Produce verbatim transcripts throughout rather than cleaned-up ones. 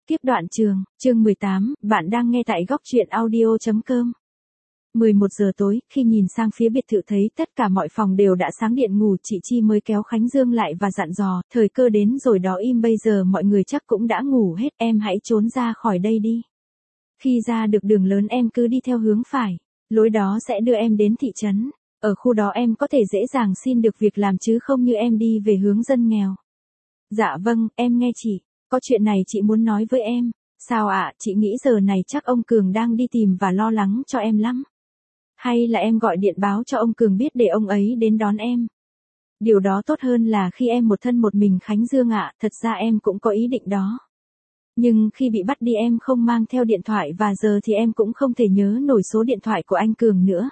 Tiếp đoạn trường, chương mười tám, bạn đang nghe tại góc truyện audio chấm com. mười một giờ tối, khi nhìn sang phía biệt thự thấy tất cả mọi phòng đều đã sáng điện ngủ, chị Chi mới kéo Khánh Dương lại và dặn dò, thời cơ đến rồi đó im, bây giờ mọi người chắc cũng đã ngủ hết, em hãy trốn ra khỏi đây đi. Khi ra được đường lớn em cứ đi theo hướng phải, lối đó sẽ đưa em đến thị trấn, ở khu đó em có thể dễ dàng xin được việc làm chứ không như em đi về hướng dân nghèo. Dạ vâng, em nghe chị. Có chuyện này chị muốn nói với em. Sao ạ, à, chị nghĩ giờ này chắc ông Cường đang đi tìm và lo lắng cho em lắm. Hay là em gọi điện báo cho ông Cường biết để ông ấy đến đón em. Điều đó tốt hơn là khi em một thân một mình Khánh Dương ạ, à, thật ra em cũng có ý định đó. Nhưng khi bị bắt đi em không mang theo điện thoại và giờ thì em cũng không thể nhớ nổi số điện thoại của anh Cường nữa.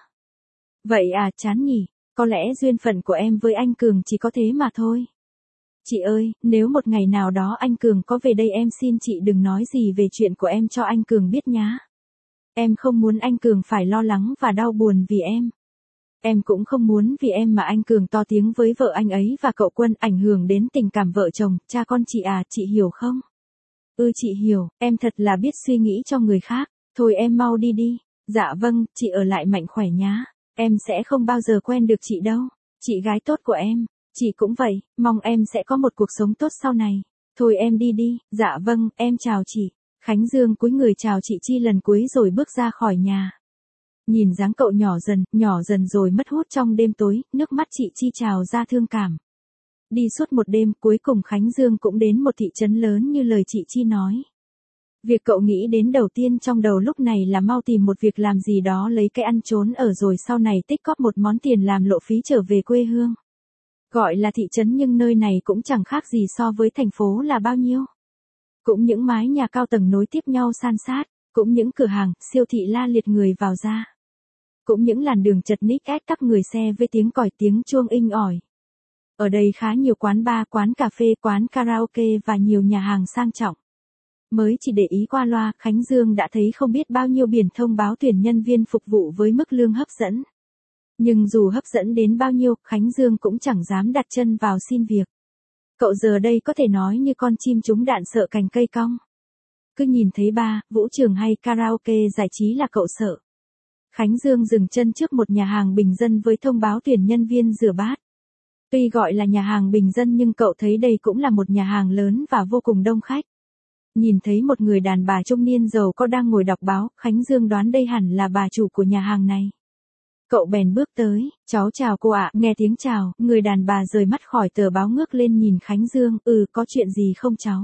Vậy à, chán nhỉ, có lẽ duyên phận của em với anh Cường chỉ có thế mà thôi. Chị ơi, nếu một ngày nào đó anh Cường có về đây em xin chị đừng nói gì về chuyện của em cho anh Cường biết nhá. Em không muốn anh Cường phải lo lắng và đau buồn vì em. Em cũng không muốn vì em mà anh Cường to tiếng với vợ anh ấy và cậu Quân, ảnh hưởng đến tình cảm vợ chồng, cha con chị à, chị hiểu không? Ừ chị hiểu, em thật là biết suy nghĩ cho người khác. Thôi em mau đi đi. Dạ vâng, chị ở lại mạnh khỏe nhá. Em sẽ không bao giờ quen được chị đâu. Chị gái tốt của em. Chị cũng vậy, mong em sẽ có một cuộc sống tốt sau này. Thôi em đi đi, dạ vâng, em chào chị. Khánh Dương cúi người chào chị Chi lần cuối rồi bước ra khỏi nhà. Nhìn dáng cậu nhỏ dần, nhỏ dần rồi mất hút trong đêm tối, nước mắt chị Chi trào ra thương cảm. Đi suốt một đêm, cuối cùng Khánh Dương cũng đến một thị trấn lớn như lời chị Chi nói. Việc cậu nghĩ đến đầu tiên trong đầu lúc này là mau tìm một việc làm gì đó lấy cái ăn trốn ở rồi sau này tích cóp một món tiền làm lộ phí trở về quê hương. Gọi là thị trấn nhưng nơi này cũng chẳng khác gì so với thành phố là bao nhiêu. Cũng những mái nhà cao tầng nối tiếp nhau san sát, cũng những cửa hàng, siêu thị la liệt người vào ra. Cũng những làn đường chật ních ách tắc người xe với tiếng còi tiếng chuông inh ỏi. Ở đây khá nhiều quán bar, quán cà phê, quán karaoke và nhiều nhà hàng sang trọng. Mới chỉ để ý qua loa, Khánh Dương đã thấy không biết bao nhiêu biển thông báo tuyển nhân viên phục vụ với mức lương hấp dẫn. Nhưng dù hấp dẫn đến bao nhiêu, Khánh Dương cũng chẳng dám đặt chân vào xin việc. Cậu giờ đây có thể nói như con chim trúng đạn sợ cành cây cong. Cứ nhìn thấy bar, vũ trường hay karaoke giải trí là cậu sợ. Khánh Dương dừng chân trước một nhà hàng bình dân với thông báo tuyển nhân viên rửa bát. Tuy gọi là nhà hàng bình dân nhưng cậu thấy đây cũng là một nhà hàng lớn và vô cùng đông khách. Nhìn thấy một người đàn bà trung niên giàu có đang ngồi đọc báo, Khánh Dương đoán đây hẳn là bà chủ của nhà hàng này. Cậu bèn bước tới, cháu chào cô ạ, nghe tiếng chào, người đàn bà rời mắt khỏi tờ báo ngước lên nhìn Khánh Dương, ừ có chuyện gì không cháu?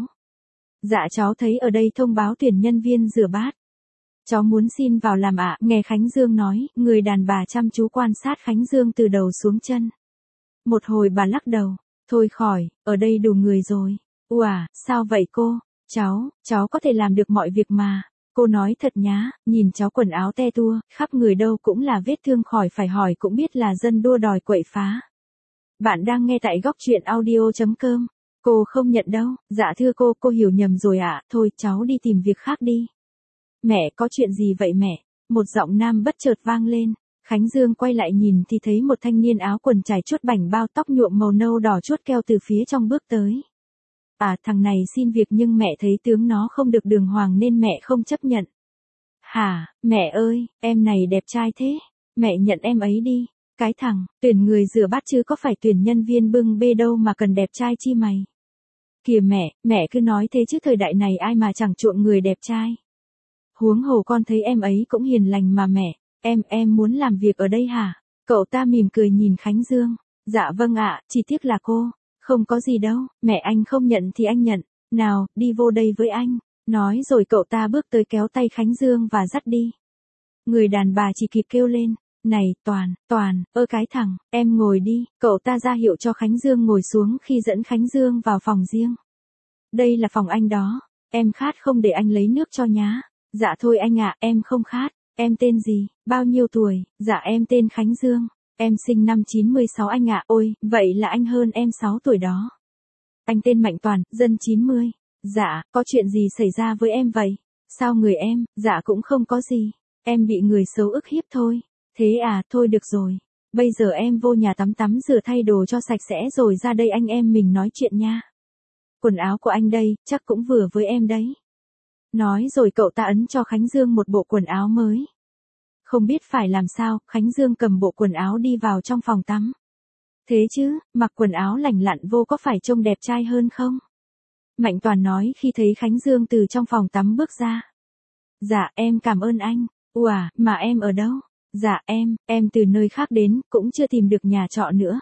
Dạ cháu thấy ở đây thông báo tuyển nhân viên rửa bát. Cháu muốn xin vào làm ạ, nghe Khánh Dương nói, người đàn bà chăm chú quan sát Khánh Dương từ đầu xuống chân. Một hồi bà lắc đầu, thôi khỏi, ở đây đủ người rồi. Ủa, sao vậy cô? Cháu, cháu có thể làm được mọi việc mà. Cô nói thật nhá, nhìn cháu quần áo te tua, khắp người đâu cũng là vết thương khỏi phải hỏi cũng biết là dân đua đòi quậy phá. Bạn đang nghe tại góc truyện audio chấm com. Cô không nhận đâu, dạ thưa cô, cô hiểu nhầm rồi ạ, à. Thôi cháu đi tìm việc khác đi. Mẹ, có chuyện gì vậy mẹ? Một giọng nam bất chợt vang lên. Khánh Dương quay lại nhìn thì thấy một thanh niên áo quần trải chuốt bảnh bao tóc nhuộm màu nâu đỏ chuốt keo từ phía trong bước tới. À thằng này xin việc nhưng mẹ thấy tướng nó không được đường hoàng nên mẹ không chấp nhận. Hả, mẹ ơi, em này đẹp trai thế. Mẹ nhận em ấy đi. Cái thằng, tuyển người rửa bát chứ có phải tuyển nhân viên bưng bê đâu mà cần đẹp trai chi mày. Kìa mẹ, mẹ cứ nói thế chứ thời đại này ai mà chẳng chuộng người đẹp trai. Huống hồ con thấy em ấy cũng hiền lành mà mẹ. Em, em muốn làm việc ở đây hả? Cậu ta mỉm cười nhìn Khánh Dương. Dạ vâng ạ, chỉ tiếc là cô. Không có gì đâu, mẹ anh không nhận thì anh nhận. Nào, đi vô đây với anh. Nói rồi cậu ta bước tới kéo tay Khánh Dương và dắt đi. Người đàn bà chỉ kịp kêu lên. Này, Toàn, Toàn, ơ cái thằng, em ngồi đi. Cậu ta ra hiệu cho Khánh Dương ngồi xuống khi dẫn Khánh Dương vào phòng riêng. Đây là phòng anh đó. Em khát không để anh lấy nước cho nhá. Dạ thôi anh ạ, em không khát. Em tên gì, bao nhiêu tuổi? Dạ em tên Khánh Dương. Em sinh năm chín mươi sáu anh ạ. Ôi, vậy là anh hơn em sáu tuổi đó. Anh tên Mạnh Toàn, dân chín mươi. Dạ, có chuyện gì xảy ra với em vậy? Sao người em? Dạ cũng không có gì. Em bị người xấu ức hiếp thôi. Thế à, thôi được rồi. Bây giờ em vô nhà tắm tắm rửa thay đồ cho sạch sẽ rồi ra đây anh em mình nói chuyện nha. Quần áo của anh đây, chắc cũng vừa với em đấy. Nói rồi cậu ta ấn cho Khánh Dương một bộ quần áo mới. Không biết phải làm sao, Khánh Dương cầm bộ quần áo đi vào trong phòng tắm. Thế chứ, mặc quần áo lành lặn vô có phải trông đẹp trai hơn không? Mạnh Toàn nói khi thấy Khánh Dương từ trong phòng tắm bước ra. Dạ em cảm ơn anh. Ủa, mà em ở đâu? Dạ em, em từ nơi khác đến, cũng chưa tìm được nhà trọ nữa.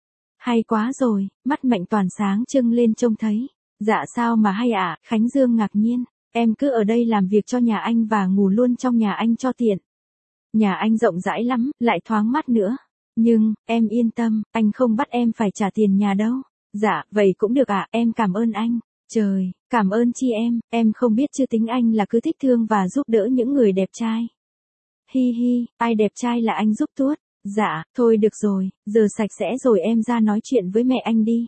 Hay quá rồi, mắt Mạnh Toàn sáng trưng lên trông thấy. Dạ sao mà hay ạ, à? Khánh Dương ngạc nhiên. Em cứ ở đây làm việc cho nhà anh và ngủ luôn trong nhà anh cho tiện. Nhà anh rộng rãi lắm, lại thoáng mát nữa. Nhưng, em yên tâm, anh không bắt em phải trả tiền nhà đâu. Dạ, vậy cũng được ạ, à, em cảm ơn anh. Trời, cảm ơn chi em, em không biết chứ tính anh là cứ thích thương và giúp đỡ những người đẹp trai. Hi hi, ai đẹp trai là anh giúp tuốt. Dạ, thôi được rồi, giờ sạch sẽ rồi em ra nói chuyện với mẹ anh đi.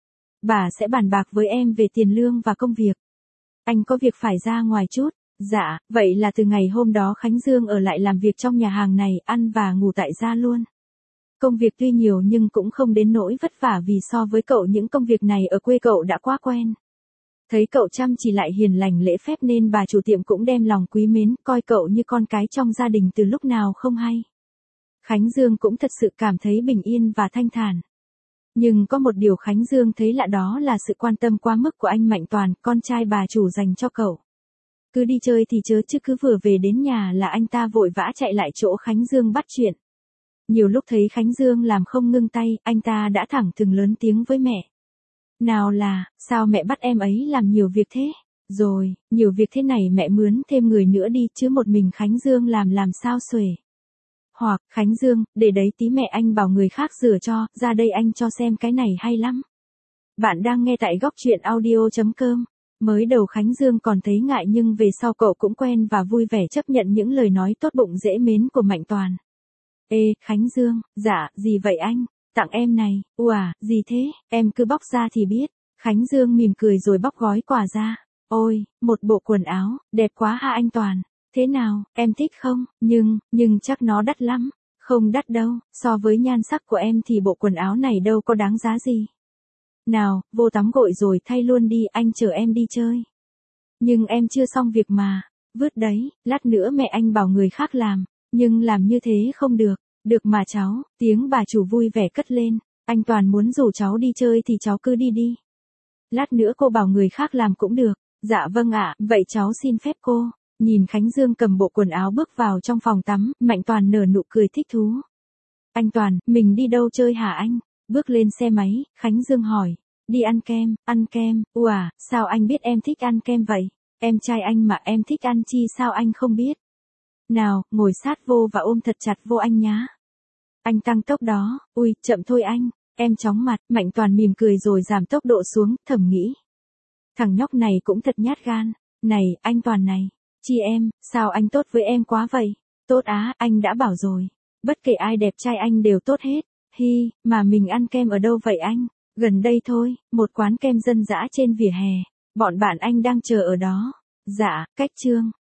Bà sẽ bàn bạc với em về tiền lương và công việc. Anh có việc phải ra ngoài chút. Dạ, vậy là từ ngày hôm đó Khánh Dương ở lại làm việc trong nhà hàng này, ăn và ngủ tại gia luôn. Công việc tuy nhiều nhưng cũng không đến nỗi vất vả vì so với cậu những công việc này ở quê cậu đã quá quen. Thấy cậu chăm chỉ lại hiền lành lễ phép nên bà chủ tiệm cũng đem lòng quý mến, coi cậu như con cái trong gia đình từ lúc nào không hay. Khánh Dương cũng thật sự cảm thấy bình yên và thanh thản. Nhưng có một điều Khánh Dương thấy lạ, đó là sự quan tâm quá mức của anh Mạnh Toàn, con trai bà chủ dành cho cậu. Cứ đi chơi thì chớ, chứ cứ vừa về đến nhà là anh ta vội vã chạy lại chỗ Khánh Dương bắt chuyện. Nhiều lúc thấy Khánh Dương làm không ngưng tay, anh ta đã thẳng thừng lớn tiếng với mẹ. Nào là, sao mẹ bắt em ấy làm nhiều việc thế? Rồi, nhiều việc thế này mẹ mướn thêm người nữa đi, chứ một mình Khánh Dương làm làm sao xuể. Hoặc, Khánh Dương, để đấy tí mẹ anh bảo người khác rửa cho, ra đây anh cho xem cái này hay lắm. Bạn đang nghe tại góc truyện audio chấm com. Mới đầu Khánh Dương còn thấy ngại nhưng về sau cậu cũng quen và vui vẻ chấp nhận những lời nói tốt bụng dễ mến của Mạnh Toàn. Ê, Khánh Dương, dạ, gì vậy anh? Tặng em này. Ủa, gì thế? Em cứ bóc ra thì biết. Khánh Dương mỉm cười rồi bóc gói quà ra. Ôi, một bộ quần áo, đẹp quá ha anh Toàn. Thế nào, em thích không? Nhưng, nhưng chắc nó đắt lắm. Không đắt đâu, so với nhan sắc của em thì bộ quần áo này đâu có đáng giá gì. Nào, vô tắm gội rồi thay luôn đi, anh chở em đi chơi. Nhưng em chưa xong việc mà. Vứt đấy, lát nữa mẹ anh bảo người khác làm. Nhưng làm như thế không được. Được mà cháu, tiếng bà chủ vui vẻ cất lên. Anh Toàn muốn rủ cháu đi chơi thì cháu cứ đi đi. Lát nữa cô bảo người khác làm cũng được. Dạ vâng ạ, vậy cháu xin phép cô. Nhìn Khánh Dương cầm bộ quần áo bước vào trong phòng tắm, Mạnh Toàn nở nụ cười thích thú. Anh Toàn, mình đi đâu chơi hả anh? Bước lên xe máy, Khánh Dương hỏi. Đi ăn kem, ăn kem, ủa, sao anh biết em thích ăn kem vậy? Em trai anh mà em thích ăn chi sao anh không biết? Nào, ngồi sát vô và ôm thật chặt vô anh nhá. Anh tăng tốc đó, ui, chậm thôi anh, em chóng mặt, Mạnh Toàn mỉm cười rồi giảm tốc độ xuống, thầm nghĩ. Thằng nhóc này cũng thật nhát gan, này, anh Toàn này, chi em, sao anh tốt với em quá vậy? Tốt á, anh đã bảo rồi, bất kể ai đẹp trai anh đều tốt hết, hi, mà mình ăn kem ở đâu vậy anh? Gần đây thôi, một quán kem dân dã trên vỉa hè, bọn bạn anh đang chờ ở đó. Dạ, cách Trương,